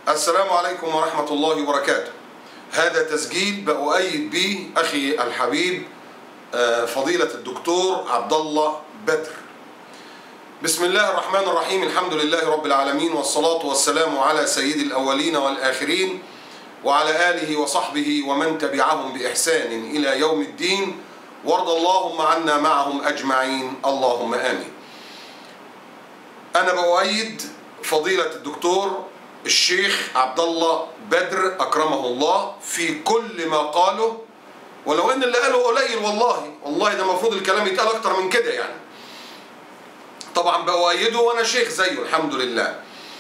السلام عليكم ورحمة الله وبركاته. هذا تسجيل بأؤيد به أخي الحبيب فضيلة الدكتور عبد الله بدر. بسم الله الرحمن الرحيم، الحمد لله رب العالمين، والصلاة والسلام على سيد الأولين والآخرين وعلى آله وصحبه ومن تبعهم بإحسان إلى يوم الدين، وارض اللهم عنا معهم أجمعين، اللهم آمين. أنا بأؤيد فضيلة الدكتور الشيخ عبد الله بدر أكرمه الله في كل ما قاله، ولو إن اللي قاله قليل والله ده المفروض الكلام يتقال أكتر من كده يعني. طبعا بأؤيده وأنا شيخ زيه الحمد لله.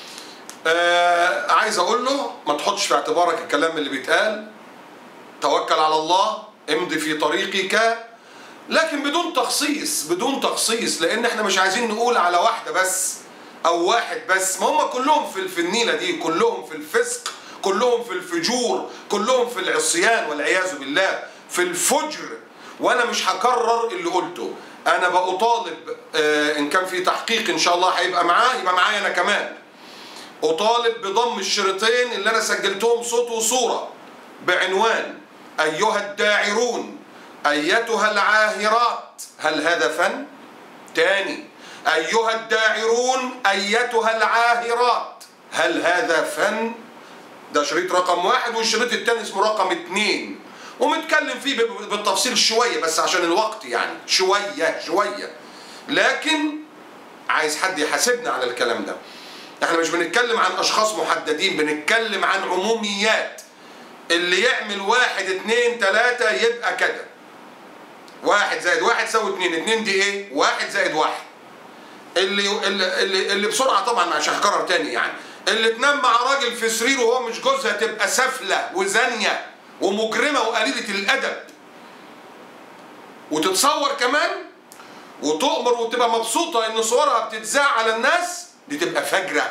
عايز أقول له ما تحطش في اعتبارك الكلام اللي بيتقال، توكل على الله، امضي في طريقك، لكن بدون تخصيص، لأن احنا مش عايزين نقول على واحدة بس أو واحد بس، ما هم كلهم في النيلة دي، كلهم في الفسق، كلهم في الفجور، كلهم في العصيان والعياذ بالله، في الفجر. وأنا مش هكرر اللي قلته، أنا بأطالب إن كان في تحقيق إن شاء الله هيبقى معاه، يبقى معايا أنا كمان. أطالب بضم الشريطين اللي أنا سجلتهم صوت وصورة بعنوان أيها الداعرون أيتها العاهرات هل هذا فن؟ تاني، أيها الداعرون أيتها العاهرات هل هذا فن؟ ده شريط رقم 1، والشريط التاني اسمه رقم 2، ومتكلم فيه بالتفصيل شوية بس عشان الوقت يعني، شوية، لكن عايز حد يحاسبنا على الكلام ده. احنا مش بنتكلم عن أشخاص محددين، بنتكلم عن عموميات. اللي يعمل 1 2 3 يبقى كده، 1 زائد 1 يساوي 2، 2 دي ايه؟ 1 زائد 1. اللي بسرعة طبعا مش هكرر تاني يعني، اللي تنام مع راجل في سرير وهو مش جوزها تبقى سافلة وزانية ومجرمة وقليلة الأدب، وتتصور كمان وتؤمر وتبقى مبسوطة إن صورها بتتذاع على الناس، دي تبقى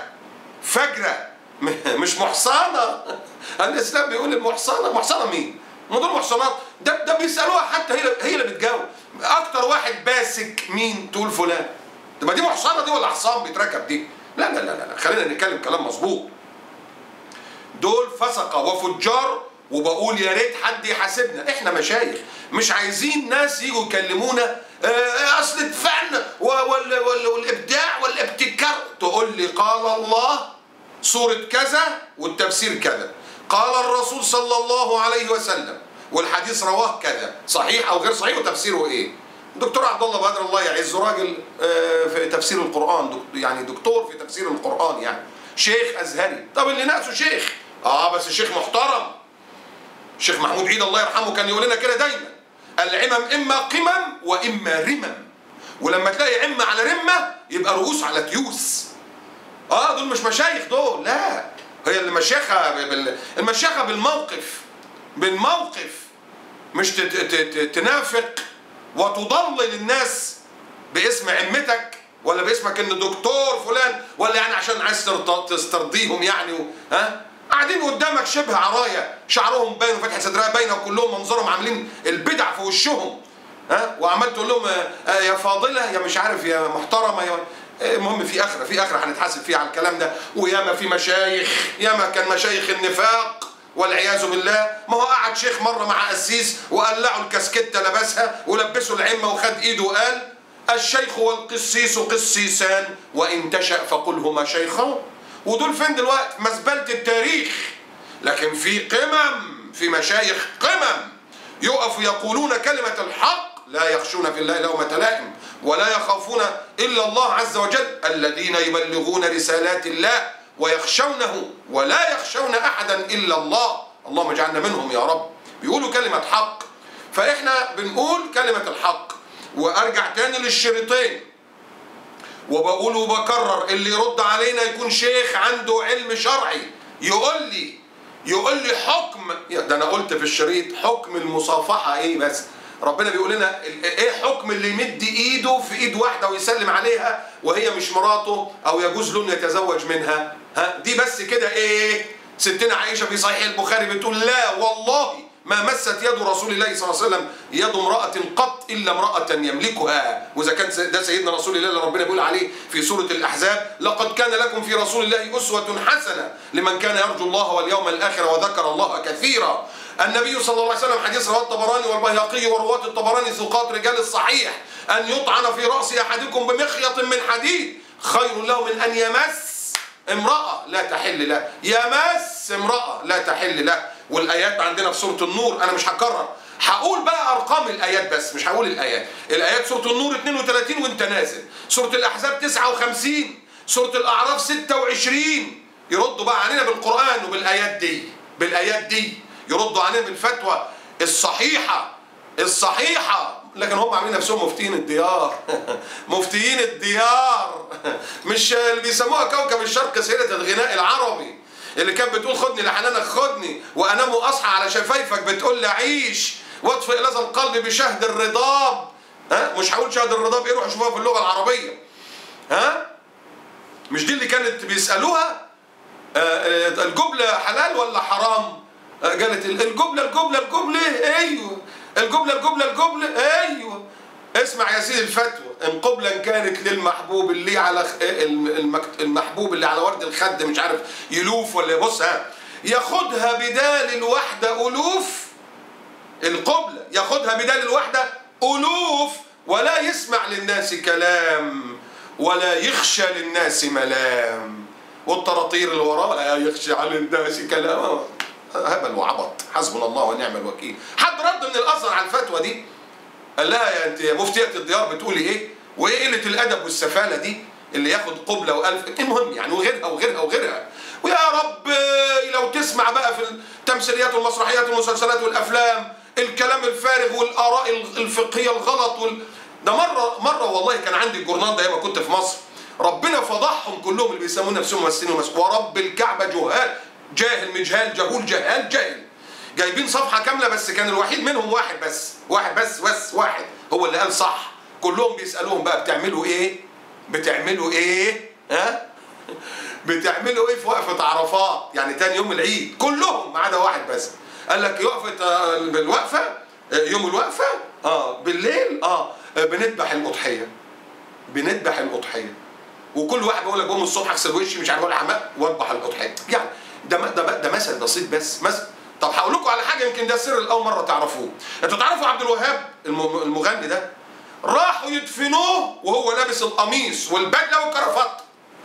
فجرة مش محصنة. الإسلام بيقول محصنة مين؟ ما دول محصنات، ده بيسألوها حتى هي اللي بتجاوب. أكتر واحد باسك مين؟ تقول فلان. تبقى دي محصنة دي ولا حصان بيتركب دي؟ لا، خلينا نتكلم كلام مظبوط. دول فسقة وفجار، وبقول يا ريت حد يحاسبنا. احنا مشايخ، مش عايزين ناس يجوا يكلمونا اصل الفن والابداع والابتكار. تقول لي قال الله سورة كذا والتفسير كذا، قال الرسول صلى الله عليه وسلم والحديث رواه كذا، صحيح او غير صحيح وتفسيره ايه؟ دكتور عبد الله بدر الله يعزه راجل في تفسير القرآن، يعني دكتور في تفسير القرآن، يعني شيخ أزهري. طب اللي ناقصه شيخ، بس شيخ محترم. الشيخ محمود عيد الله يرحمه كان يقول لنا كده دايما، العمم إما قمم وإما رمم، ولما تلاقي عمة على رمة يبقى رؤوس على تيوس. دول مش مشايخ دول، لا، هي المشيخة بالموقف، مش تنافق وتضلل الناس باسم عمتك ولا باسمك ان دكتور فلان، ولا يعني عشان عايز تسترضيهم يعني، قاعدين قدامك شبه عرايا، شعرهم باين وفتحة صدرها باينه وكلهم منظرهم عاملين البدع في وشهم، وعمال تقول لهم يا فاضله يا مش عارف يا محترمه المهم في اخره هنتحاسب فيها على الكلام ده. وياما في مشايخ، ياما كان مشايخ النفاق والعياذ بالله. ما هو قعد شيخ مره مع قسيس وقلعوا الكاسكته لبسها ولبسوا العمه وخد ايده وقال الشيخ والقسيس قسيسان وان تشأ فقلهما شيخان. ودول فين دلوقتي؟ مزبله التاريخ. لكن في مشايخ قمم يقفوا يقولون كلمه الحق، لا يخشون في الله لومة لائم ولا يخافون إلا الله عز وجل، الذين يبلغون رسالات الله ويخشونه ولا يخشون أحدا إلا الله. اللهم اجعلنا منهم يا رب. بيقولوا كلمة حق، فإحنا بنقول كلمة الحق. وأرجع تاني للشريطين وبقول وبكرر، اللي يرد علينا يكون شيخ عنده علم شرعي، يقول لي حكم. ده أنا قلت في الشريط حكم المصافحة إيه؟ بس ربنا بيقول لنا ايه حكم اللي يمد ايده في ايد واحده ويسلم عليها وهي مش مراته او يجوز له ان يتزوج منها؟ دي بس كده ايه؟ ستنا عائشه في صحيح البخاري بتقول لا والله ما مست يد رسول الله صلى الله عليه وسلم يد امرأة قط إلا امرأة يملكها. وإذا كان ده سيدنا رسول الله اللي ربنا بيقول عليه في سورة الأحزاب: لقد كان لكم في رسول الله أسوة حسنة لمن كان يرجو الله واليوم الآخر وذكر الله كثيرا. النبي صلى الله عليه وسلم حديث رواه الطبراني والبيهقي ورواة الطبراني ثقات رجال الصحيح: أن يطعن في رأس أحدكم بمخيط من حديد خير له من أن يمس امرأة لا تحل له، يمس امرأة لا تحل له. والآيات عندنا في سورة النور، أنا مش هكرر، هقول بقى أرقام الآيات بس مش هقول الآيات. الآيات سورة النور 32 وأنت نازل، سورة الأحزاب 59، سورة الأعراف 26. يردوا بقى علينا بالقرآن وبالآيات دي، بالآيات دي يردوا علينا بالفتوى الصحيحة. لكن هم عاملين نفسهم مفتيين الديار مفتيين الديار، مش اللي بيسموها كوكب الشرق سيدة الغناء العربي اللي كانت بتقول خدني لحنانك خدني وانام واصحى على شفايفك بتقول لي عيش واطفئ لظى القلب بشهد الرضاب. مش هقول شهد الرضاب ايه، روحوا شوفوها في اللغة العربية. مش دي اللي كانت بيسألوها الجبلة حلال ولا حرام؟ قالت الجبلة ايوه، الجبلة ايوه. اسمع يا سيدي الفتوى: ان قبلا كانت للمحبوب اللي على المحبوب اللي على ورد الخد مش عارف يلوف ولا يبص، ياخدها بدال الوحدة ألوف. القبلة ياخدها بدال الوحدة ألوف، ولا يسمع للناس كلام ولا يخشى للناس ملام. والطراطير اللي وراه: ولا يخشى على الناس كلام. هبل وعبط، حسبنا الله ونعم الوكيل. حد رد من الازهر على الفتوى دي؟ قال لها: يا انت يا مفتية الديار بتقولي ايه؟ وايه قله الادب والسفاله دي اللي ياخد قبله والف؟ المهم يعني وغيرها. ويا رب لو تسمع بقى في التمثيليات والمسرحيات والمسلسلات والافلام الكلام الفارغ والاراء الفقهيه الغلط ده مره والله كان عندي الجورنال ده ايام كنت في مصر، ربنا فضحهم كلهم اللي بيسموا نفسهم ممثلين ورب الكعبه جهال، جاهل مجهال جهول جاهل، جايبين صفحة كاملة بس كان الوحيد منهم واحد بس هو اللي قال صح. كلهم بيسألوهم بقى: بتعملوا ايه؟ بتعملوا ايه في وقفة عرفات؟ يعني تاني يوم العيد كلهم ما عدا واحد بس قال لك بالوقفة يوم الوقفة بالليل بنذبح الأضحية. وكل واحد بيقول لك: قوم الصبح اغسل وشي مش عارف اقول حمام واذبح الأضحية. يعني ده مثل بسيط بس مثل. طب هقول لكم على حاجه يمكن ده سر الاول مره تعرفوه. انتوا تعرفوا عبد الوهاب المغني ده راحوا يدفنوه وهو لابس القميص والبدله والكرافات،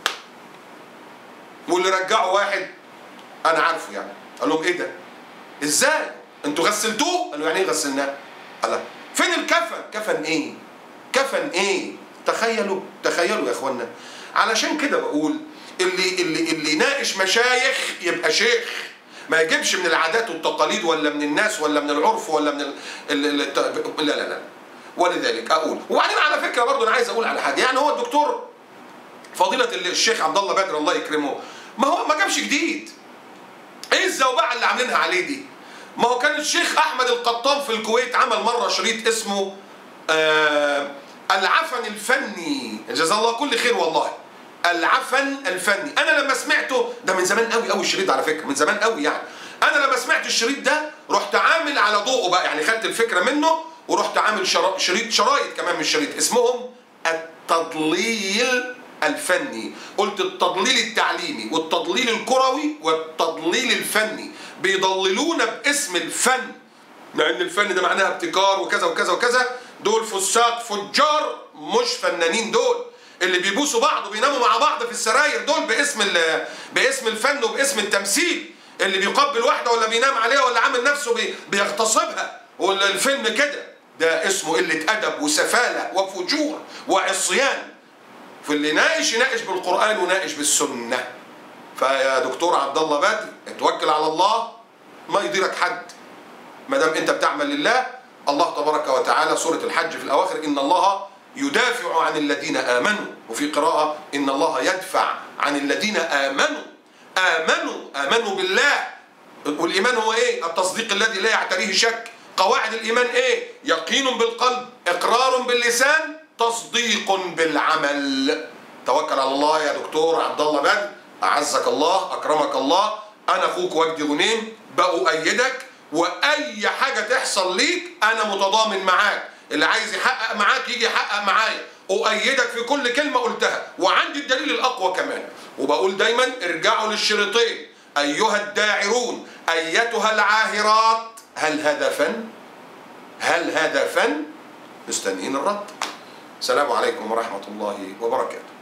واللي رجعوا واحد انا عارفه يعني قال لهم: ايه ده؟ ازاي؟ انتوا غسلتوه؟ قالوا: يعني ايه غسلناه؟ قال: فين الكفن؟ كفن ايه؟ تخيلوا يا اخوانا. علشان كده بقول اللي يناقش مشايخ يبقى شيخ، ما يجيبش من العادات والتقاليد ولا من الناس ولا من العرف ولا من لا. ولذلك اقول، وبعدين على فكره برضه انا عايز اقول على حاجه، يعني هو الدكتور فضيله الشيخ عبد الله بدر الله يكرمه ما جابش جديد. ايه الزوبعه اللي عاملينها عليه دي؟ ما هو كان الشيخ احمد القطان في الكويت عمل مره شريط اسمه العفن الفني، جزاه الله كل خير والله. العفن الفني، انا لما سمعته ده من زمان قوي الشريط ده على فكره، من زمان قوي يعني. انا لما سمعت الشريط ده رحت عامل على ضوءه بقى، يعني خدت الفكره منه ورحت عامل شرايط كمان من الشريط اسمهم التضليل الفني. قلت التضليل التعليمي والتضليل الكروي والتضليل الفني، بيضللونا باسم الفن، لان الفن ده معناها ابتكار وكذا وكذا وكذا. دول فساق فجار مش فنانين، دول اللي بيبوسوا بعض وبيناموا مع بعض في السراير، دول باسم الفن وباسم التمثيل. اللي بيقبل واحده ولا بينام عليها ولا عامل نفسه بيغتصبها ولا الفيلم كده، ده اسمه قله ادب وسفاله وفجور وعصيان. فاللي يناقش بالقران وناقش بالسنه. فيا دكتور عبد الله بدر اتوكل على الله، ما يضيرك حد ما دام انت بتعمل لله. الله تبارك وتعالى سوره الحج في الاواخر: ان الله يدافع عن الذين آمنوا، وفي قراءة إن الله يدفع عن الذين آمنوا بالله. والإيمان هو إيه؟ التصديق الذي لا يعتريه شك. قواعد الإيمان إيه؟ يقين بالقلب، إقرار باللسان، تصديق بالعمل. توكل على الله يا دكتور عبد الله بدر، أعزك الله أكرمك الله. أنا أخوك وجدي غنيم، بأؤيدك واي حاجه تحصل ليك انا متضامن معاك، اللي عايز يحقق معاك يجي يحقق معايا، اؤيدك في كل كلمه قلتها، وعندي الدليل الاقوى كمان. وبقول دايما ارجعوا للشريطين: ايها الداعرون، ايتها العاهرات، هل هذا فن؟ هل هذا فن؟ مستنيين الرد. السلام عليكم ورحمه الله وبركاته.